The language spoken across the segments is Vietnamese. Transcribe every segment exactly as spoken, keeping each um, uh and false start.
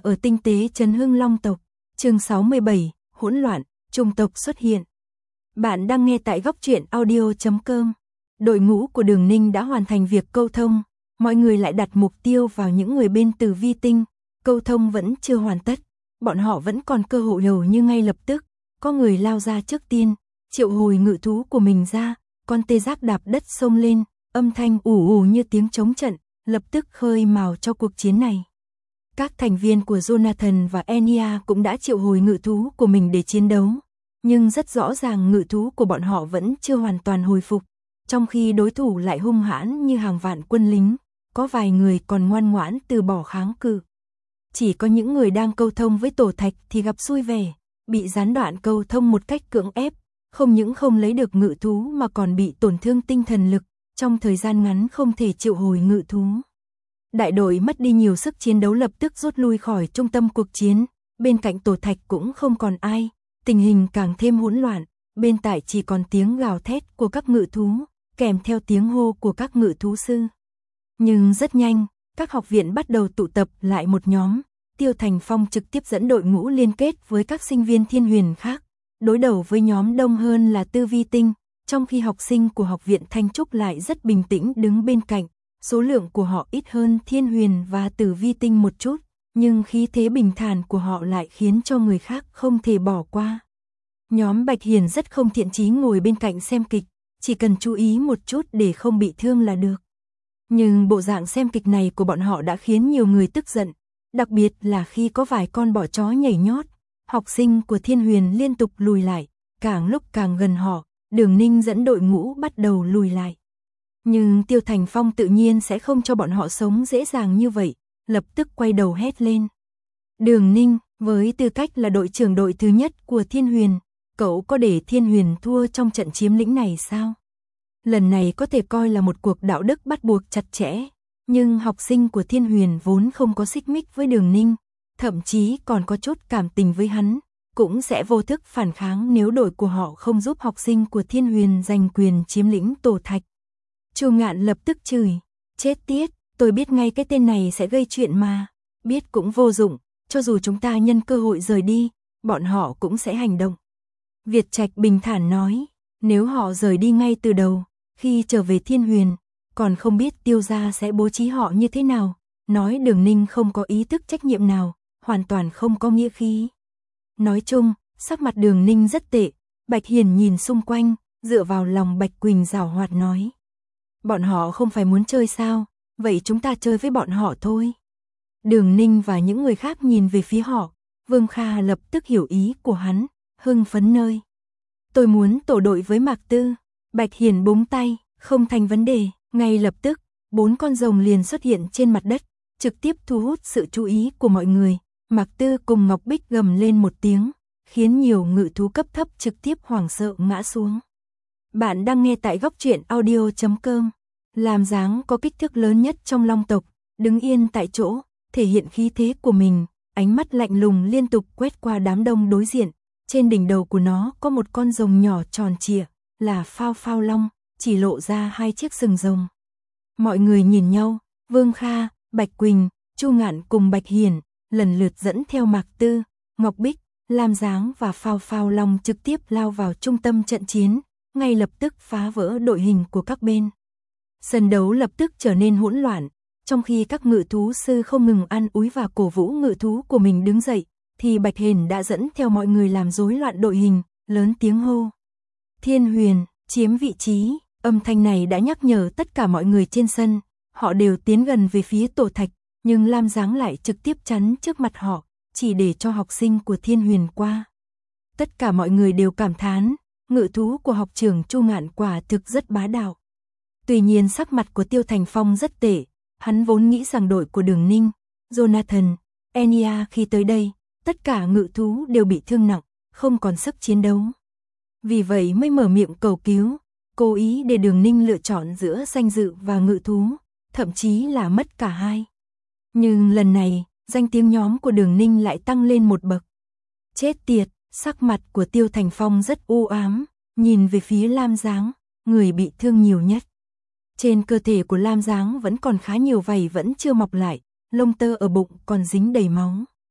ở tinh tế Trấn Hưng Long tộc, chương sáu mươi bảy, hỗn loạn, trùng tộc xuất hiện. Bạn đang nghe tại góc truyện audio chấm com. Đội ngũ của Đường Ninh đã hoàn thành việc câu thông, mọi người lại đặt mục tiêu vào những người bên Tử Vi tinh, câu thông vẫn chưa hoàn tất, bọn họ vẫn còn cơ hội hầu như ngay lập tức, có người lao ra trước tiên, triệu hồi ngự thú của mình ra, con tê giác đạp đất xông lên, âm thanh ù ù như tiếng trống trận, lập tức khơi mào cho cuộc chiến này. Các thành viên của Jonathan và Enya cũng đã triệu hồi ngự thú của mình để chiến đấu, nhưng rất rõ ràng ngự thú của bọn họ vẫn chưa hoàn toàn hồi phục, trong khi đối thủ lại hung hãn như hàng vạn quân lính, có vài người còn ngoan ngoãn từ bỏ kháng cự. Chỉ có những người đang câu thông với tổ thạch thì gặp xui vẻ, bị gián đoạn câu thông một cách cưỡng ép, không những không lấy được ngự thú mà còn bị tổn thương tinh thần lực, trong thời gian ngắn không thể triệu hồi ngự thú. Đại đội mất đi nhiều sức chiến đấu lập tức rút lui khỏi trung tâm cuộc chiến, bên cạnh tổ thạch cũng không còn ai, tình hình càng thêm hỗn loạn, bên tại chỉ còn tiếng gào thét của các ngự thú, kèm theo tiếng hô của các ngự thú sư. Nhưng rất nhanh, các học viện bắt đầu tụ tập lại một nhóm, Tiêu Thành Phong trực tiếp dẫn đội ngũ liên kết với các sinh viên Thiên Huyền khác, đối đầu với nhóm đông hơn là Tư Vi tinh, trong khi học sinh của học viện Thanh Trúc lại rất bình tĩnh đứng bên cạnh, số lượng của họ ít hơn Thiên Huyền và Tử Vi tinh một chút, nhưng khí thế bình thản của họ lại khiến cho người khác không thể bỏ qua. Nhóm Bạch Hiền rất không thiện chí ngồi bên cạnh xem kịch, chỉ cần chú ý một chút để không bị thương là được. Nhưng bộ dạng xem kịch này của bọn họ đã khiến nhiều người tức giận, đặc biệt là khi có vài con bọ chó nhảy nhót, học sinh của Thiên Huyền liên tục lùi lại, càng lúc càng gần họ, Đường Ninh dẫn đội ngũ bắt đầu lùi lại. Nhưng Tiêu Thành Phong tự nhiên sẽ không cho bọn họ sống dễ dàng như vậy, lập tức quay đầu hét lên. Đường Ninh, với tư cách là đội trưởng đội thứ nhất của Thiên Huyền, cậu có để Thiên Huyền thua trong trận chiếm lĩnh này sao? Lần này có thể coi là một cuộc đạo đức bắt buộc chặt chẽ, nhưng học sinh của Thiên Huyền vốn không có xích mích với Đường Ninh, thậm chí còn có chút cảm tình với hắn, cũng sẽ vô thức phản kháng nếu đội của họ không giúp học sinh của Thiên Huyền giành quyền chiếm lĩnh tổ thạch. Chu Ngạn lập tức chửi, chết tiết, tôi biết ngay cái tên này sẽ gây chuyện mà, biết cũng vô dụng, cho dù chúng ta nhân cơ hội rời đi, bọn họ cũng sẽ hành động. Việt Trạch bình thản nói, nếu họ rời đi ngay từ đầu, khi trở về Thiên Huyền, còn không biết Tiêu gia sẽ bố trí họ như thế nào, nói Đường Ninh không có ý thức trách nhiệm nào, hoàn toàn không có nghĩa khí. Nói chung, sắc mặt Đường Ninh rất tệ, Bạch Hiền nhìn xung quanh, dựa vào lòng Bạch Quỳnh giảo hoạt nói. Bọn họ không phải muốn chơi sao, vậy chúng ta chơi với bọn họ thôi. Đường Ninh và những người khác nhìn về phía họ, Vương Kha lập tức hiểu ý của hắn, hưng phấn nơi. Tôi muốn tổ đội với Mạc Tư. Bạch Hiền búng tay, không thành vấn đề, ngay lập tức, bốn con rồng liền xuất hiện trên mặt đất, trực tiếp thu hút sự chú ý của mọi người. Mạc Tư cùng Ngọc Bích gầm lên một tiếng, khiến nhiều ngự thú cấp thấp trực tiếp hoảng sợ ngã xuống. Bạn đang nghe tại góc truyện audio chấm com. Làm dáng có kích thước lớn nhất trong Long tộc, đứng yên tại chỗ, thể hiện khí thế của mình, ánh mắt lạnh lùng liên tục quét qua đám đông đối diện. Trên đỉnh đầu của nó có một con rồng nhỏ tròn trịa, là Phao Phao Long, chỉ lộ ra hai chiếc sừng rồng. Mọi người nhìn nhau, Vương Kha, Bạch Quỳnh, Chu Ngạn cùng Bạch Hiền, lần lượt dẫn theo Mạc Tư, Ngọc Bích, Lam Giáng và Phao Phao Long trực tiếp lao vào trung tâm trận chiến, ngay lập tức phá vỡ đội hình của các bên. Sân đấu lập tức trở nên hỗn loạn, trong khi các ngự thú sư không ngừng ăn úi và cổ vũ ngự thú của mình đứng dậy, thì Bạch Hiền đã dẫn theo mọi người làm rối loạn đội hình, lớn tiếng hô. Thiên Huyền, chiếm vị trí, âm thanh này đã nhắc nhở tất cả mọi người trên sân, họ đều tiến gần về phía tổ thạch, nhưng Lam Giáng lại trực tiếp chắn trước mặt họ, chỉ để cho học sinh của Thiên Huyền qua. Tất cả mọi người đều cảm thán, ngự thú của học trưởng Chu Ngạn quả thực rất bá đạo. Tuy nhiên sắc mặt của Tiêu Thành Phong rất tệ, hắn vốn nghĩ rằng đội của Đường Ninh, Jonathan, Enya khi tới đây, tất cả ngự thú đều bị thương nặng, không còn sức chiến đấu. Vì vậy mới mở miệng cầu cứu, cố ý để Đường Ninh lựa chọn giữa danh dự và ngự thú, thậm chí là mất cả hai. Nhưng lần này, danh tiếng nhóm của Đường Ninh lại tăng lên một bậc. Chết tiệt, sắc mặt của Tiêu Thành Phong rất u ám, nhìn về phía Lam Giáng, người bị thương nhiều nhất. Trên cơ thể của Lam Giáng vẫn còn khá nhiều vảy vẫn chưa mọc lại, lông tơ ở bụng còn dính đầy máu.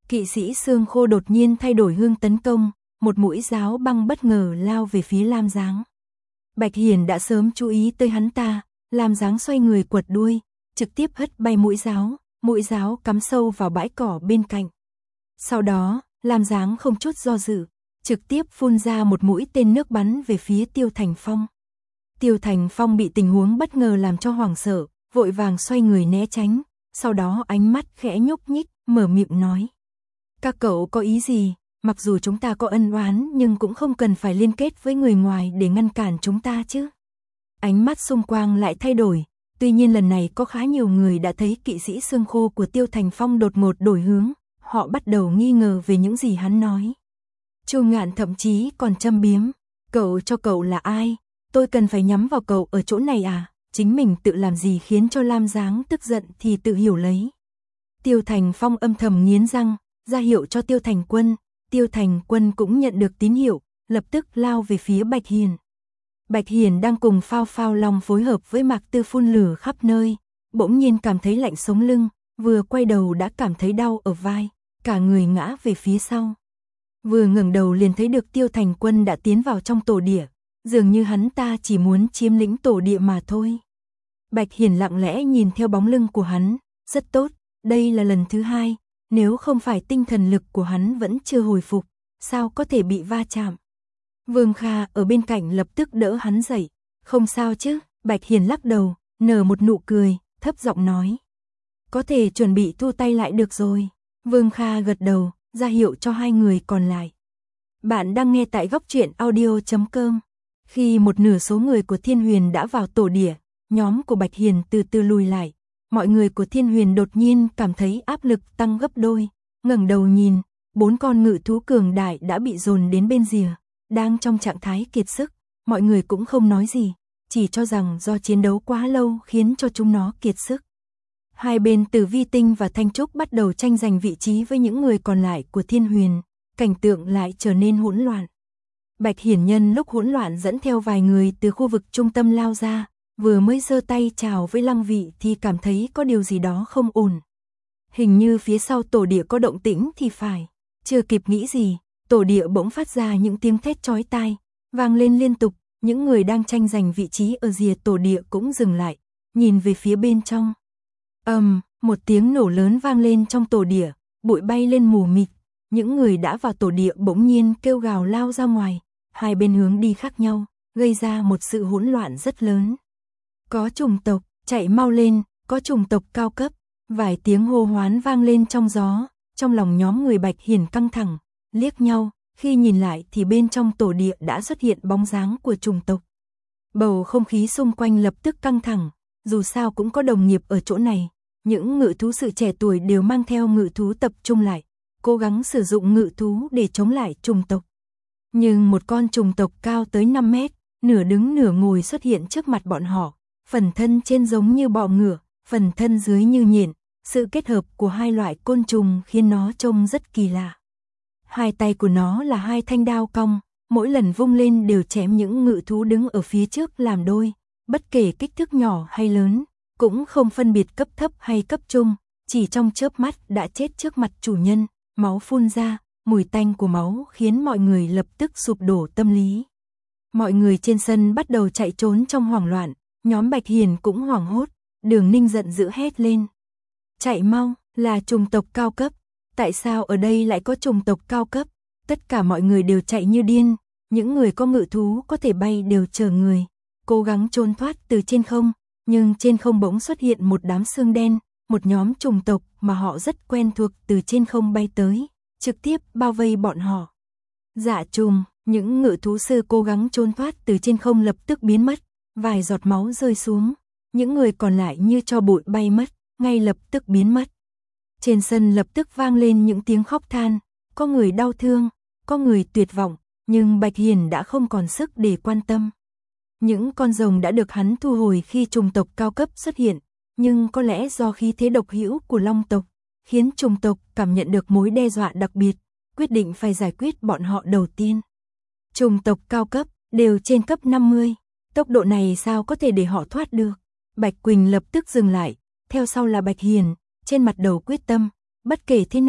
Kỵ sĩ xương khô đột nhiên thay đổi hướng tấn công, một mũi giáo băng bất ngờ lao về phía Lam Giáng. Bạch Hiền đã sớm chú ý tới hắn ta, Lam Giáng xoay người quật đuôi, trực tiếp hất bay mũi giáo, mũi giáo cắm sâu vào bãi cỏ bên cạnh. Sau đó, Lam Giáng không chút do dự, trực tiếp phun ra một mũi tên nước bắn về phía Tiêu Thành Phong. Tiêu Thành Phong bị tình huống bất ngờ làm cho hoảng sợ, vội vàng xoay người né tránh, sau đó ánh mắt khẽ nhúc nhích, mở miệng nói. Các cậu có ý gì, mặc dù chúng ta có ân oán nhưng cũng không cần phải liên kết với người ngoài để ngăn cản chúng ta chứ. Ánh mắt xung quanh lại thay đổi, tuy nhiên lần này có khá nhiều người đã thấy kỵ sĩ xương khô của Tiêu Thành Phong đột ngột đổi hướng, họ bắt đầu nghi ngờ về những gì hắn nói. Chu Ngạn thậm chí còn châm biếm, cậu cho cậu là ai, tôi cần phải nhắm vào cậu ở chỗ này à, chính mình tự làm gì khiến cho Lam Giáng tức giận thì tự hiểu lấy. Tiêu Thành Phong âm thầm nghiến răng, ra hiệu cho Tiêu Thành Quân, Tiêu Thành Quân cũng nhận được tín hiệu, lập tức lao về phía Bạch Hiền. Bạch Hiền đang cùng Phao Phao Long phối hợp với Mạc Tư phun lửa khắp nơi, bỗng nhiên cảm thấy lạnh sống lưng, vừa quay đầu đã cảm thấy đau ở vai, cả người ngã về phía sau. Vừa ngẩng đầu liền thấy được Tiêu Thành Quân đã tiến vào trong tổ địa, dường như hắn ta chỉ muốn chiếm lĩnh tổ địa mà thôi. Bạch Hiền lặng lẽ nhìn theo bóng lưng của hắn, rất tốt, đây là lần thứ hai, nếu không phải tinh thần lực của hắn vẫn chưa hồi phục, sao có thể bị va chạm. Vương Kha ở bên cạnh lập tức đỡ hắn dậy, không sao chứ, Bạch Hiền lắc đầu, nở một nụ cười, thấp giọng nói. Có thể chuẩn bị thu tay lại được rồi. Vương Kha gật đầu, ra hiệu cho hai người còn lại. Bạn đang nghe tại góc truyện audio chấm com. Khi một nửa số người của Thiên Huyền đã vào tổ địa, nhóm của Bạch Hiền từ từ lùi lại. Mọi người của Thiên Huyền đột nhiên cảm thấy áp lực tăng gấp đôi, ngẩng đầu nhìn, bốn con ngự thú cường đại đã bị dồn đến bên rìa, đang trong trạng thái kiệt sức, mọi người cũng không nói gì, chỉ cho rằng do chiến đấu quá lâu khiến cho chúng nó kiệt sức. Hai bên Tử Vi Tinh và Thanh Trúc bắt đầu tranh giành vị trí với những người còn lại của Thiên Huyền, cảnh tượng lại trở nên hỗn loạn. Bạch Hiển nhân lúc hỗn loạn dẫn theo vài người từ khu vực trung tâm lao ra, vừa mới giơ tay chào với Lăng Vị thì cảm thấy có điều gì đó không ổn. Hình như phía sau tổ địa có động tĩnh thì phải, chưa kịp nghĩ gì, tổ địa bỗng phát ra những tiếng thét chói tai, vang lên liên tục, những người đang tranh giành vị trí ở rìa tổ địa cũng dừng lại, nhìn về phía bên trong. Ầm, um, một tiếng nổ lớn vang lên trong tổ địa, bụi bay lên mù mịt, những người đã vào tổ địa bỗng nhiên kêu gào lao ra ngoài, hai bên hướng đi khác nhau, gây ra một sự hỗn loạn rất lớn. Có chủng tộc, chạy mau lên, có chủng tộc cao cấp, vài tiếng hô hoán vang lên trong gió, trong lòng nhóm người Bạch Hiển căng thẳng, liếc nhau, khi nhìn lại thì bên trong tổ địa đã xuất hiện bóng dáng của chủng tộc. Bầu không khí xung quanh lập tức căng thẳng, dù sao cũng có đồng nghiệp ở chỗ này, những ngự thú sự trẻ tuổi đều mang theo ngự thú tập trung lại, cố gắng sử dụng ngự thú để chống lại chủng tộc. Nhưng một con chủng tộc cao tới năm mét, nửa đứng nửa ngồi xuất hiện trước mặt bọn họ, phần thân trên giống như bọ ngựa, phần thân dưới như nhện, sự kết hợp của hai loại côn trùng khiến nó trông rất kỳ lạ. Hai tay của nó là hai thanh đao cong, mỗi lần vung lên đều chém những ngự thú đứng ở phía trước làm đôi, bất kể kích thước nhỏ hay lớn, cũng không phân biệt cấp thấp hay cấp trung, chỉ trong chớp mắt đã chết trước mặt chủ nhân, máu phun ra, mùi tanh của máu khiến mọi người lập tức sụp đổ tâm lý. Mọi người trên sân bắt đầu chạy trốn trong hoảng loạn, nhóm Bạch Hiền cũng hoảng hốt, Đường Ninh giận dữ hét lên. Chạy mau, là chủng tộc cao cấp, tại sao ở đây lại có chủng tộc cao cấp? Tất cả mọi người đều chạy như điên, những người có ngự thú có thể bay đều chờ người, cố gắng trốn thoát từ trên không, nhưng trên không bỗng xuất hiện một đám xương đen, một nhóm chủng tộc mà họ rất quen thuộc từ trên không bay tới, trực tiếp bao vây bọn họ. Dạ trùng, những ngự thú sư cố gắng trốn thoát từ trên không lập tức biến mất, vài giọt máu rơi xuống, những người còn lại như tro bụi bay mất, ngay lập tức biến mất. Trên sân lập tức vang lên những tiếng khóc than, có người đau thương, có người tuyệt vọng, nhưng Bạch Hiền đã không còn sức để quan tâm. Những con rồng đã được hắn thu hồi khi chủng tộc cao cấp xuất hiện, nhưng có lẽ do khí thế độc hữu của Long tộc, khiến chủng tộc cảm nhận được mối đe dọa đặc biệt, quyết định phải giải quyết bọn họ đầu tiên. Chủng tộc cao cấp đều trên cấp năm mươi, tốc độ này sao có thể để họ thoát được? Bạch Quỳnh lập tức dừng lại, theo sau là Bạch Hiền, trên mặt đầu quyết tâm, bất kể thế nào,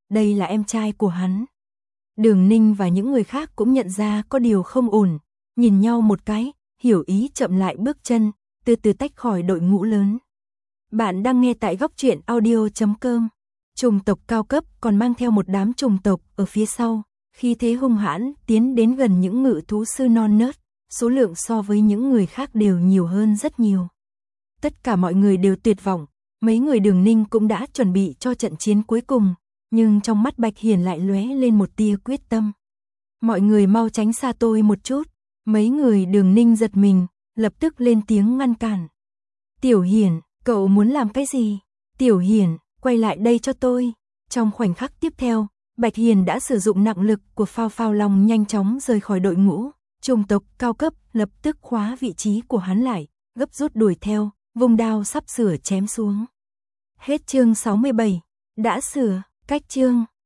đây là em trai của hắn. Đường Ninh và những người khác cũng nhận ra có điều không ổn, nhìn nhau một cái, hiểu ý chậm lại bước chân, từ từ tách khỏi đội ngũ lớn. Bạn đang nghe tại góc truyện audio chấm com. Trùng tộc cao cấp còn mang theo một đám trùng tộc ở phía sau, khi thế hung hãn tiến đến gần những ngự thú sư non nớt, số lượng so với những người khác đều nhiều hơn rất nhiều. Tất cả mọi người đều tuyệt vọng, mấy người Đường Ninh cũng đã chuẩn bị cho trận chiến cuối cùng, nhưng trong mắt Bạch Hiền lại lóe lên một tia quyết tâm. Mọi người mau tránh xa tôi một chút, mấy người Đường Ninh giật mình, lập tức lên tiếng ngăn cản. Tiểu Hiền, cậu muốn làm cái gì? Tiểu Hiền, quay lại đây cho tôi. Trong khoảnh khắc tiếp theo, Bạch Hiền đã sử dụng nặng lực của Phao Phao Long nhanh chóng rời khỏi đội ngũ, trùng tộc cao cấp lập tức khóa vị trí của hắn lại, gấp rút đuổi theo, vùng đao sắp sửa chém xuống. Hết chương sáu mươi bảy, đã sửa, cách chương